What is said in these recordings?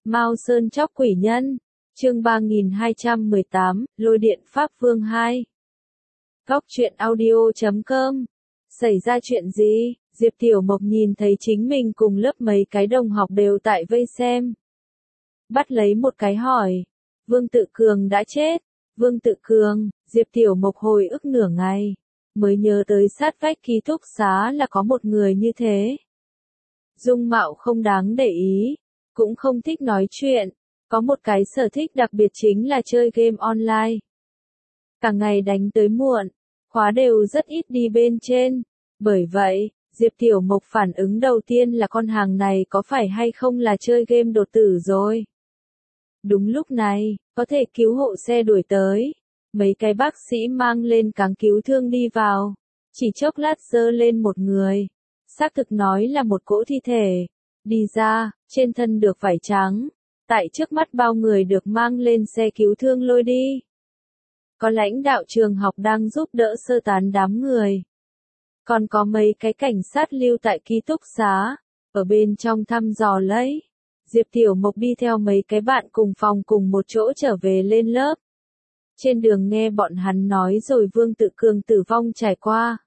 Mao Sơn Chóc Quỷ Nhân, chương 3218, Lôi Điện Pháp Vương 2. Góc truyện audio.com. Xảy ra chuyện gì? Diệp Tiểu Mộc nhìn thấy chính mình cùng lớp mấy cái đồng học đều tại vây xem. Bắt lấy một cái hỏi. Vương Tự Cường đã chết. Vương Tự Cường, Diệp Tiểu Mộc hồi ức nửa ngày. Mới nhớ tới sát vách ký túc xá là có một người như thế. Dung mạo không đáng để ý. Cũng không thích nói chuyện. Có một cái sở thích đặc biệt chính là chơi game online. Cả ngày đánh tới muộn. Khóa đều rất ít đi bên trên. Bởi vậy, Diệp Tiểu Mộc phản ứng đầu tiên là con hàng này có phải hay không là chơi game đột tử rồi. Đúng lúc này, có thể cứu hộ xe đuổi tới. Mấy cái bác sĩ mang lên cáng cứu thương đi vào. Chỉ chốc lát giơ lên một người. Xác thực nói là một cỗ thi thể. Đi ra, trên thân được vải trắng. Tại trước mắt bao người được mang lên xe cứu thương lôi đi. Có lãnh đạo trường học đang giúp đỡ sơ tán đám người. Còn có mấy cái cảnh sát lưu tại ký túc xá, ở bên trong thăm dò lấy. Diệp Tiểu Mộc đi theo mấy cái bạn cùng phòng cùng một chỗ trở về lên lớp. Trên đường nghe bọn hắn nói rồi Vương Tự Cường tử vong trải qua.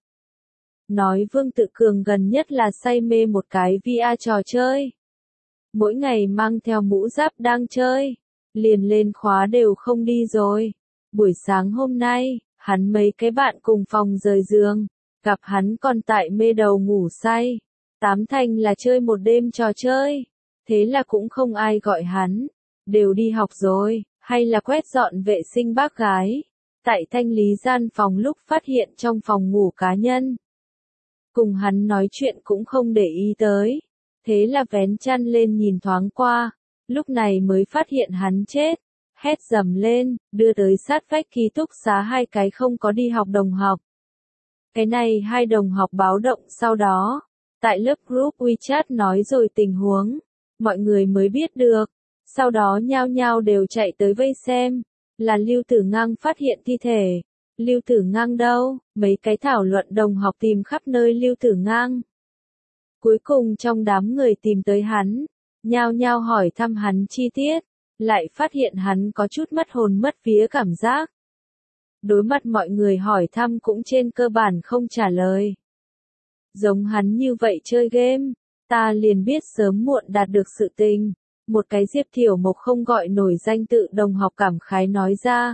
Nói Vương Tự Cường gần nhất là say mê một cái VR trò chơi. Mỗi ngày mang theo mũ giáp đang chơi, liền lên khóa đều không đi rồi. Buổi sáng hôm nay, hắn mấy cái bạn cùng phòng rời giường, gặp hắn còn tại mê đầu ngủ say. Tám thành là chơi một đêm trò chơi, thế là cũng không ai gọi hắn, đều đi học rồi, hay là quét dọn vệ sinh bác gái. Tại thanh lý gian phòng lúc phát hiện trong phòng ngủ cá nhân. Cùng hắn nói chuyện cũng không để ý tới. Thế là vén chăn lên nhìn thoáng qua, lúc này mới phát hiện hắn chết, hét dầm lên, đưa tới sát vách ký túc xá hai cái không có đi học đồng học. Cái này hai đồng học báo động sau đó, tại lớp group WeChat nói rồi tình huống, mọi người mới biết được, sau đó nhao nhao đều chạy tới vây xem, là Lưu Tử Ngang phát hiện thi thể. Lưu Tử Ngang đâu? Mấy cái thảo luận đồng học tìm khắp nơi Lưu Tử Ngang. Cuối cùng trong đám người tìm tới hắn, nhao nhao hỏi thăm hắn chi tiết, lại phát hiện hắn có chút mất hồn mất vía cảm giác. Đối mặt mọi người hỏi thăm cũng trên cơ bản không trả lời. Giống hắn như vậy chơi game, ta liền biết sớm muộn đạt được sự tình. Một cái Diệp Tiểu Mộc không gọi nổi danh tự đồng học cảm khái nói ra.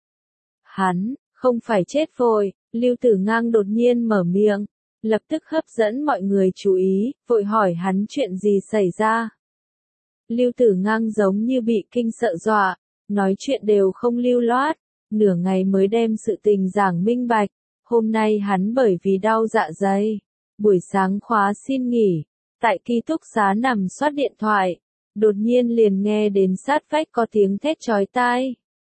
Hắn, không phải chết vội, Lưu Tử Ngang đột nhiên mở miệng. Lập tức hấp dẫn mọi người chú ý, vội hỏi hắn chuyện gì xảy ra. Lưu Tử Ngang giống như bị kinh sợ dọa, nói chuyện đều không lưu loát, nửa ngày mới đem sự tình giảng minh bạch. Hôm nay hắn bởi vì đau dạ dày, buổi sáng khóa xin nghỉ, tại ký túc xá nằm soát điện thoại, đột nhiên liền nghe đến sát vách có tiếng thét chói tai.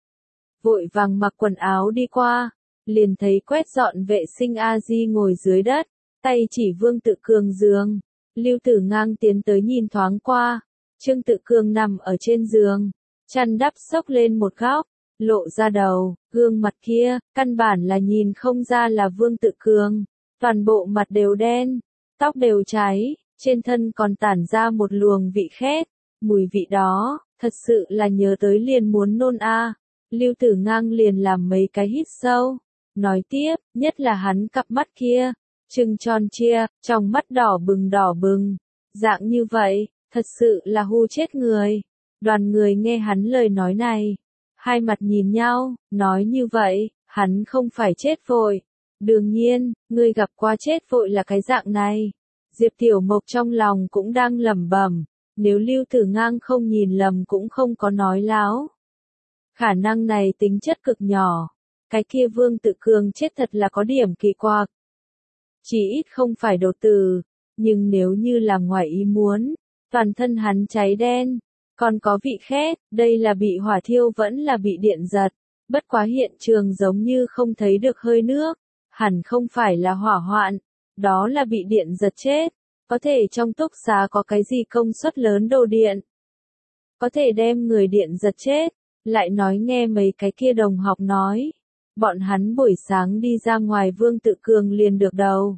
Vội vàng mặc quần áo đi qua, liền thấy quét dọn vệ sinh A Di ngồi dưới đất. Tay chỉ Vương Tự Cường giường, Lưu Tử Ngang tiến tới nhìn thoáng qua, Trương Tự Cường nằm ở trên giường, chăn đắp xốc lên một góc, lộ ra đầu, gương mặt kia, căn bản là nhìn không ra là Vương Tự Cường, toàn bộ mặt đều đen, tóc đều cháy, trên thân còn tản ra một luồng vị khét, mùi vị đó, thật sự là nhớ tới liền muốn nôn a. Lưu Tử Ngang liền làm mấy cái hít sâu, nói tiếp, nhất là hắn cặp mắt kia. Trừng tròn chia, trong mắt đỏ bừng, dạng như vậy, thật sự là hù chết người. Đoàn người nghe hắn lời nói này, hai mặt nhìn nhau, nói như vậy, hắn không phải chết vội. Đương nhiên, người gặp qua chết vội là cái dạng này. Diệp Tiểu Mộc trong lòng cũng đang lẩm bẩm, nếu Lưu Tử Ngang không nhìn lầm cũng không có nói láo. Khả năng này tính chất cực nhỏ, cái kia Vương Tự Cường chết thật là có điểm kỳ quặc. Chỉ ít không phải đột tử, nhưng nếu như là ngoài ý muốn, toàn thân hắn cháy đen, còn có vị khét, đây là bị hỏa thiêu vẫn là bị điện giật, bất quá hiện trường giống như không thấy được hơi nước, hẳn không phải là hỏa hoạn, đó là bị điện giật chết, có thể trong túc xá có cái gì công suất lớn đồ điện, có thể đem người điện giật chết, lại nói nghe mấy cái kia đồng học nói. Bọn hắn buổi sáng đi ra ngoài Vương Tự Cường liền được đầu.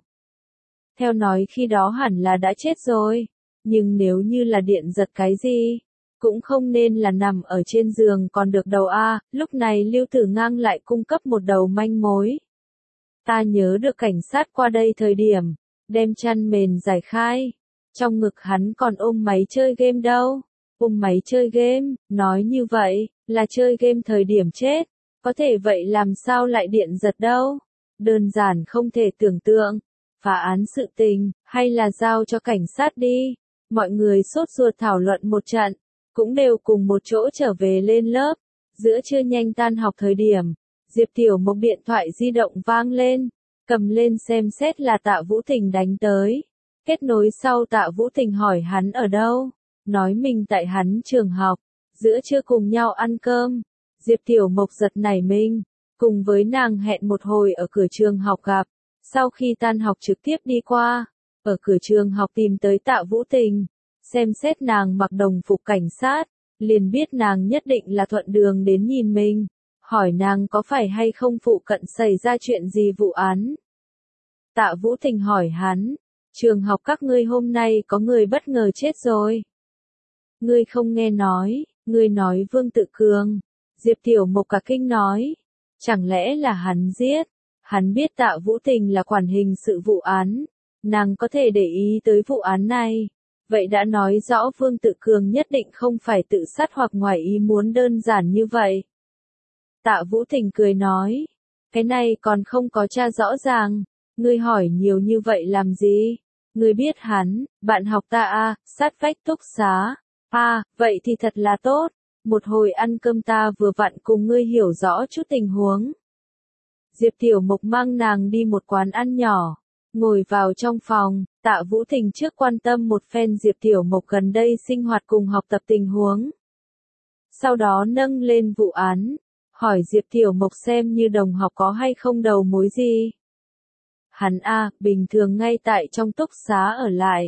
Theo nói khi đó hẳn là đã chết rồi, nhưng nếu như là điện giật cái gì, cũng không nên là nằm ở trên giường còn được đầu a. Lúc này Lưu Tử Ngang lại cung cấp một đầu manh mối. Ta nhớ được cảnh sát qua đây thời điểm, đem chăn mền giải khai. Trong ngực hắn còn ôm máy chơi game đâu. Ôm máy chơi game, nói như vậy, là chơi game thời điểm chết. Có thể vậy làm sao lại điện giật đâu. Đơn giản không thể tưởng tượng. Phá án sự tình, hay là giao cho cảnh sát đi. Mọi người sốt ruột thảo luận một trận, cũng đều cùng một chỗ trở về lên lớp. Giữa trưa nhanh tan học thời điểm, Diệp Tiểu Mộc điện thoại di động vang lên, cầm lên xem xét là Tạ Vũ Tình đánh tới. Kết nối sau Tạ Vũ Tình hỏi hắn ở đâu, nói mình tại hắn trường học, giữa trưa cùng nhau ăn cơm. Diệp Tiểu Mộc giật nảy mình, cùng với nàng hẹn một hồi ở cửa trường học gặp, sau khi tan học trực tiếp đi qua, ở cửa trường học tìm tới Tạ Vũ Tình, xem xét nàng mặc đồng phục cảnh sát, liền biết nàng nhất định là thuận đường đến nhìn mình, hỏi nàng có phải hay không phụ cận xảy ra chuyện gì vụ án. Tạ Vũ Tình hỏi hắn, trường học các ngươi hôm nay có người bất ngờ chết rồi. Ngươi không nghe nói, ngươi nói Vương Tự Cường. Diệp Tiểu Mộc cả kinh nói, chẳng lẽ là hắn giết? Hắn biết Tạ Vũ Tình là quản hình sự vụ án, nàng có thể để ý tới vụ án này. Vậy đã nói rõ Vương Tự Cường nhất định không phải tự sát hoặc ngoài ý muốn đơn giản như vậy. Tạ Vũ Tình cười nói, cái này còn không có tra rõ ràng, ngươi hỏi nhiều như vậy làm gì? Ngươi biết hắn, bạn học ta à, sát vách túc xá. À, vậy thì thật là tốt, một hồi ăn cơm ta vừa vặn cùng ngươi hiểu rõ chút tình huống. Diệp Tiểu Mộc mang nàng đi một quán ăn nhỏ, ngồi vào trong phòng, Tạ Vũ Tình trước quan tâm một phen Diệp Tiểu Mộc gần đây sinh hoạt cùng học tập tình huống. Sau đó nâng lên vụ án, hỏi Diệp Tiểu Mộc xem như đồng học có hay không đầu mối gì. Hắn a, bình thường ngay tại trong túc xá ở lại.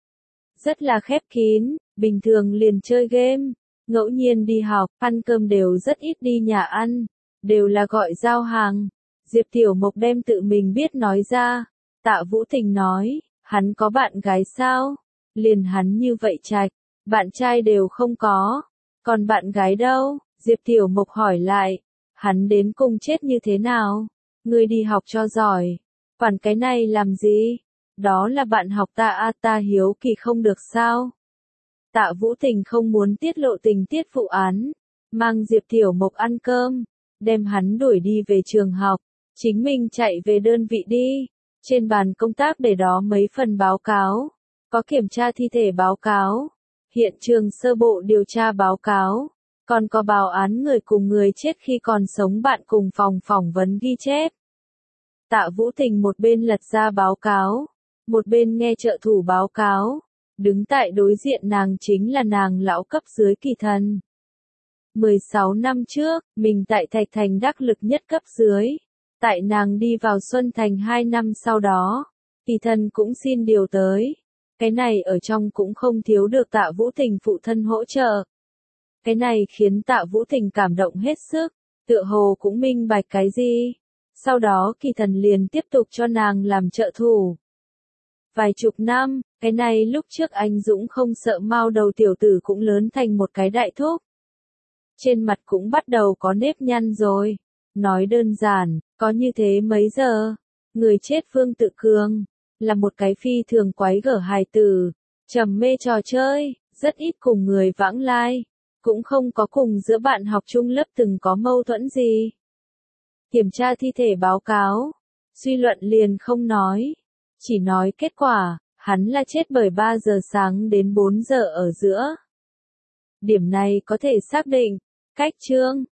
Rất là khép kín, bình thường liền chơi game, ngẫu nhiên đi học, ăn cơm đều rất ít đi nhà ăn, đều là gọi giao hàng. Diệp Tiểu Mộc đem tự mình biết nói ra. Tạ Vũ Tình nói, hắn có bạn gái sao? Liền hắn như vậy trạch, bạn trai đều không có. Còn bạn gái đâu? Diệp Tiểu Mộc hỏi lại, hắn đến cùng chết như thế nào? Ngươi đi học cho giỏi, quản cái này làm gì? Đó là bạn học ta a, ta hiếu kỳ không được sao? Tạ Vũ Tình không muốn tiết lộ tình tiết vụ án, mang Diệp Tiểu Mộc ăn cơm, đem hắn đuổi đi về trường học, chính mình chạy về đơn vị đi. Trên bàn công tác để đó mấy phần báo cáo, có kiểm tra thi thể báo cáo, hiện trường sơ bộ điều tra báo cáo, còn có báo án người cùng người chết khi còn sống bạn cùng phòng phỏng vấn ghi chép. Tạ Vũ Tình một bên lật ra báo cáo, một bên nghe trợ thủ báo cáo, đứng tại đối diện nàng chính là nàng lão cấp dưới Kỳ Thần. 16 năm trước, mình tại Thạch Thành đắc lực nhất cấp dưới. Tại nàng đi vào Xuân Thành 2 năm sau đó, Kỳ Thần cũng xin điều tới. Cái này ở trong cũng không thiếu được Tạ Vũ Tình phụ thân hỗ trợ. Cái này khiến Tạ Vũ Tình cảm động hết sức, tựa hồ cũng minh bạch cái gì. Sau đó Kỳ Thần liền tiếp tục cho nàng làm trợ thủ. Vài chục năm, cái này lúc trước anh Dũng không sợ mao đầu tiểu tử cũng lớn thành một cái đại thúc. Trên mặt cũng bắt đầu có nếp nhăn rồi. Nói đơn giản, có như thế mấy giờ, người chết Vương Tự Cường, là một cái phi thường quái gở hài tử, trầm mê trò chơi, rất ít cùng người vãng lai, cũng không có cùng giữa bạn học chung lớp từng có mâu thuẫn gì. Kiểm tra thi thể báo cáo, suy luận liền không nói, chỉ nói kết quả, hắn là chết bởi 3 giờ sáng đến 4 giờ ở giữa. Điểm này có thể xác định, cách chương.